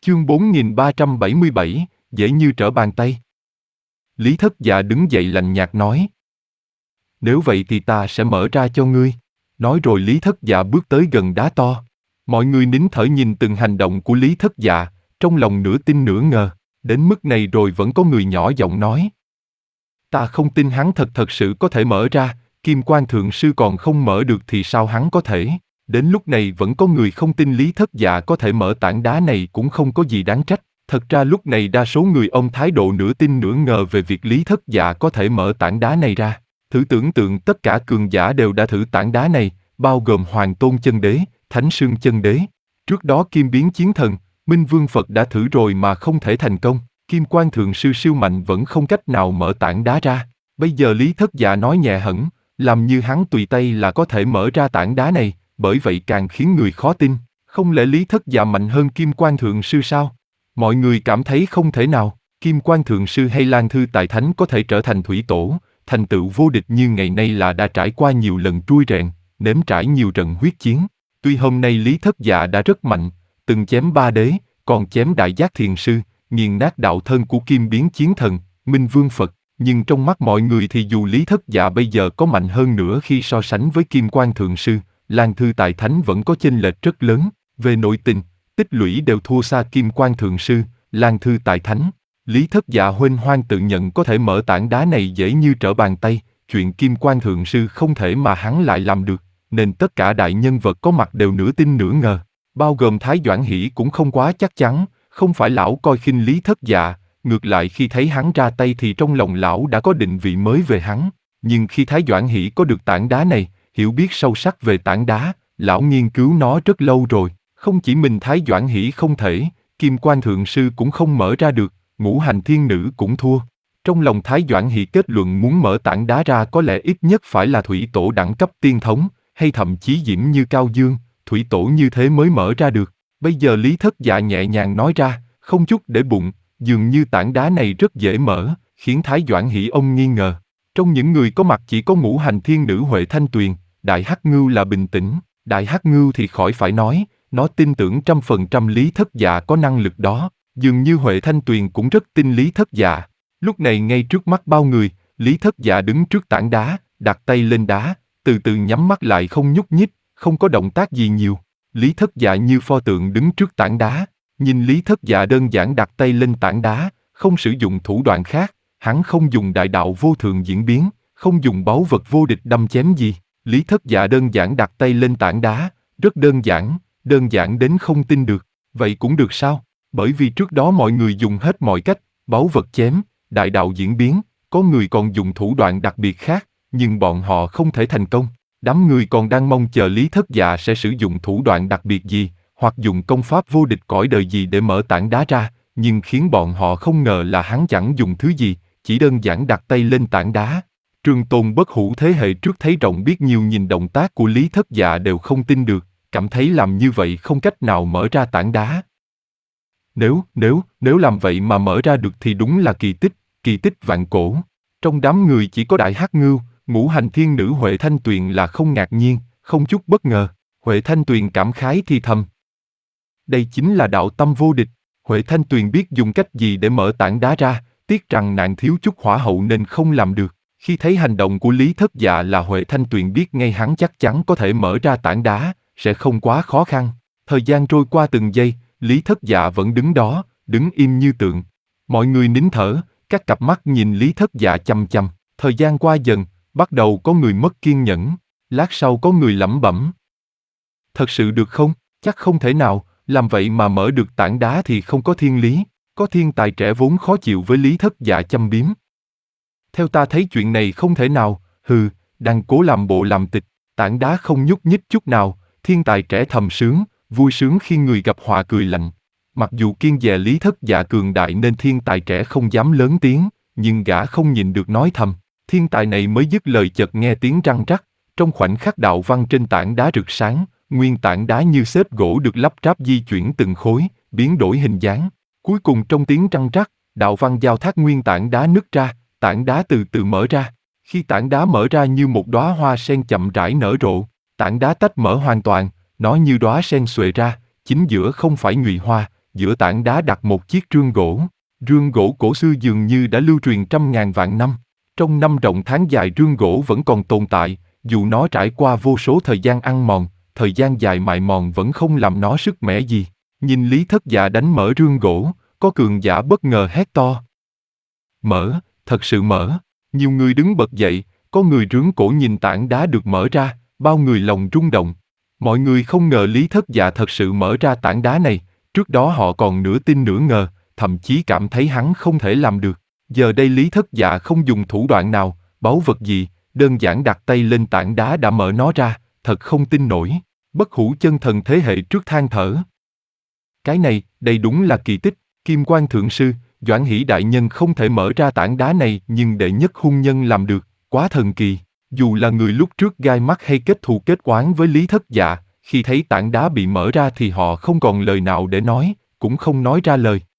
Chương 4377, dễ như trở bàn tay. Lý Thất Dạ đứng dậy lạnh nhạt nói. Nếu vậy thì ta sẽ mở ra cho ngươi. Nói rồi Lý Thất Dạ bước tới gần đá to. Mọi người nín thở nhìn từng hành động của Lý Thất Dạ, trong lòng nửa tin nửa ngờ. Đến mức này rồi vẫn có người nhỏ giọng nói. Ta không tin hắn thật sự có thể mở ra, Kim Quan Thượng Sư còn không mở được thì sao hắn có thể. Đến lúc này vẫn có người không tin Lý Thất Dạ có thể mở tảng đá này cũng không có gì đáng trách. Thật ra lúc này đa số người ông thái độ nửa tin nửa ngờ về việc Lý Thất Dạ có thể mở tảng đá này ra. Thử tưởng tượng tất cả cường giả đều đã thử tảng đá này, bao gồm Hoàng Tôn Chân Đế, Thánh Sương Chân Đế. Trước đó Kim Biến Chiến Thần, Minh Vương Phật đã thử rồi mà không thể thành công. Kim Quan Thượng Sư siêu mạnh vẫn không cách nào mở tảng đá ra. Bây giờ Lý Thất Dạ nói nhẹ hẳn, làm như hắn tùy tay là có thể mở ra tảng đá này, bởi vậy càng khiến người khó tin. Không lẽ Lý Thất Dạ mạnh hơn Kim Quan Thượng Sư sao? Mọi người cảm thấy không thể nào. Kim Quan Thượng Sư hay Lan Thư Tài Thánh có thể trở thành thủy tổ, thành tựu vô địch như ngày nay là đã trải qua nhiều lần trui rèn, nếm trải nhiều trận huyết chiến. Tuy hôm nay Lý Thất Dạ đã rất mạnh, từng chém 3 đế, còn chém Đại Giác Thiền Sư, nghiền nát đạo thân của Kim Biến Chiến Thần, Minh Vương Phật, nhưng trong mắt mọi người thì dù Lý Thất Dạ bây giờ có mạnh hơn nữa khi so sánh với Kim Quan Thượng Sư, Lan Thư Tài Thánh vẫn có chênh lệch rất lớn. Về nội tình, tích lũy đều thua xa Kim Quan Thượng Sư, Lan Thư Tài Thánh. Lý Thất Dạ huênh hoang tự nhận có thể mở tảng đá này dễ như trở bàn tay, chuyện Kim Quan Thượng Sư không thể mà hắn lại làm được, nên tất cả đại nhân vật có mặt đều nửa tin nửa ngờ, bao gồm Thái Doãn Hỷ cũng không quá chắc chắn. Không phải lão coi khinh Lý Thất Dạ, ngược lại khi thấy hắn ra tay thì trong lòng lão đã có định vị mới về hắn. Nhưng khi Thái Doãn Hỷ có được tảng đá này, hiểu biết sâu sắc về tảng đá, lão nghiên cứu nó rất lâu rồi. Không chỉ mình Thái Doãn Hỷ không thể, Kim Quan Thượng Sư cũng không mở ra được, Ngũ Hành Thiên Nữ cũng thua. Trong lòng Thái Doãn Hỷ kết luận muốn mở tảng đá ra có lẽ ít nhất phải là thủy tổ đẳng cấp tiên thống, hay thậm chí diễm như Cao Dương, thủy tổ như thế mới mở ra được. Bây giờ Lý Thất Dạ nhẹ nhàng nói ra, không chút để bụng, dường như tảng đá này rất dễ mở, khiến Thái Doãn Hỷ ông nghi ngờ. Trong những người có mặt chỉ có Ngũ Hành Thiên Nữ Huệ Thanh Tuyền, Đại Hắc Ngưu là bình tĩnh, Đại Hắc Ngưu thì khỏi phải nói, nó tin tưởng 100% Lý Thất Dạ có năng lực đó, dường như Huệ Thanh Tuyền cũng rất tin Lý Thất Dạ. Lúc này ngay trước mắt bao người, Lý Thất Dạ đứng trước tảng đá, đặt tay lên đá, từ từ nhắm mắt lại không nhúc nhích, không có động tác gì nhiều. Lý Thất Dạ như pho tượng đứng trước tảng đá, nhìn Lý Thất Dạ đơn giản đặt tay lên tảng đá, không sử dụng thủ đoạn khác, hắn không dùng đại đạo vô thượng diễn biến, không dùng báu vật vô địch đâm chém gì. Lý Thất Dạ đơn giản đặt tay lên tảng đá, rất đơn giản đến không tin được. Vậy cũng được sao? Bởi vì trước đó mọi người dùng hết mọi cách, báu vật chém, đại đạo diễn biến, có người còn dùng thủ đoạn đặc biệt khác, nhưng bọn họ không thể thành công. Đám người còn đang mong chờ Lý Thất Dạ sẽ sử dụng thủ đoạn đặc biệt gì, hoặc dùng công pháp vô địch cõi đời gì để mở tảng đá ra, nhưng khiến bọn họ không ngờ là hắn chẳng dùng thứ gì, chỉ đơn giản đặt tay lên tảng đá. Trường Tôn Bất Hủ thế hệ trước thấy rộng biết nhiều nhìn động tác của Lý Thất Dạ đều không tin được, cảm thấy làm như vậy không cách nào mở ra tảng đá. Nếu làm vậy mà mở ra được thì đúng là kỳ tích vạn cổ. Trong đám người chỉ có Đại Hắc Ngưu, Ngũ Hành Thiên Nữ Huệ Thanh Tuyền là không ngạc nhiên, không chút bất ngờ. Huệ Thanh Tuyền cảm khái thì thầm. Đây chính là đạo tâm vô địch. Huệ Thanh Tuyền biết dùng cách gì để mở tảng đá ra, tiếc rằng nàng thiếu chút hỏa hậu nên không làm được. Khi thấy hành động của Lý Thất Dạ là Huệ Thanh Tuyền biết ngay hắn chắc chắn có thể mở ra tảng đá, sẽ không quá khó khăn. Thời gian trôi qua từng giây, Lý Thất Dạ vẫn đứng đó, đứng im như tượng. Mọi người nín thở, các cặp mắt nhìn Lý Thất Dạ chăm chăm. Thời gian qua dần, bắt đầu có người mất kiên nhẫn. Lát sau có người lẩm bẩm. Thật sự được không? Chắc không thể nào, làm vậy mà mở được tảng đá thì không có thiên lý. Có thiên tài trẻ vốn khó chịu với Lý Thất Dạ châm biếm. Theo ta thấy chuyện này không thể nào, đang cố làm bộ làm tịch, tảng đá không nhúc nhích chút nào, thiên tài trẻ thầm sướng, vui sướng khi người gặp họa cười lạnh. Mặc dù kiêng dè Lý Thất Dạ cường đại nên thiên tài trẻ không dám lớn tiếng, nhưng gã không nhịn được nói thầm. Thiên tài này mới dứt lời chợt nghe tiếng răng rắc, trong khoảnh khắc đạo văn trên tảng đá rực sáng, nguyên tảng đá như xếp gỗ được lắp ráp di chuyển từng khối, biến đổi hình dáng. Cuối cùng trong tiếng răng rắc, đạo văn giao thác nguyên tảng đá nứt ra, tảng đá từ từ mở ra. Khi tảng đá mở ra như một đóa hoa sen chậm rãi nở rộ, tảng đá tách mở hoàn toàn, nó như đóa sen xuề ra, chính giữa không phải nhụy hoa, giữa tảng đá đặt một chiếc rương gỗ. Rương gỗ cổ xưa dường như đã lưu truyền trăm ngàn vạn năm. Trong năm rộng tháng dài rương gỗ vẫn còn tồn tại, dù nó trải qua vô số thời gian ăn mòn, thời gian dài mài mòn vẫn không làm nó sức mẻ gì. Nhìn Lý Thất Dạ đánh mở rương gỗ, có cường giả bất ngờ hét to. Mở, thật sự mở. Nhiều người đứng bật dậy, có người rướng cổ nhìn tảng đá được mở ra, bao người lòng rung động. Mọi người không ngờ Lý Thất Dạ thật sự mở ra tảng đá này, trước đó họ còn nửa tin nửa ngờ, thậm chí cảm thấy hắn không thể làm được. Giờ đây Lý Thất Dạ không dùng thủ đoạn nào, báu vật gì, đơn giản đặt tay lên tảng đá đã mở nó ra, thật không tin nổi. Bất hủ chân thần thế hệ trước than thở. Cái này, đây đúng là kỳ tích. Kim Quan Thượng Sư, Doãn Hỷ Đại Nhân không thể mở ra tảng đá này nhưng đệ nhất hung nhân làm được, quá thần kỳ. Dù là người lúc trước gai mắt hay kết thù kết oán với Lý Thất Dạ, khi thấy tảng đá bị mở ra thì họ không còn lời nào để nói, cũng không nói ra lời.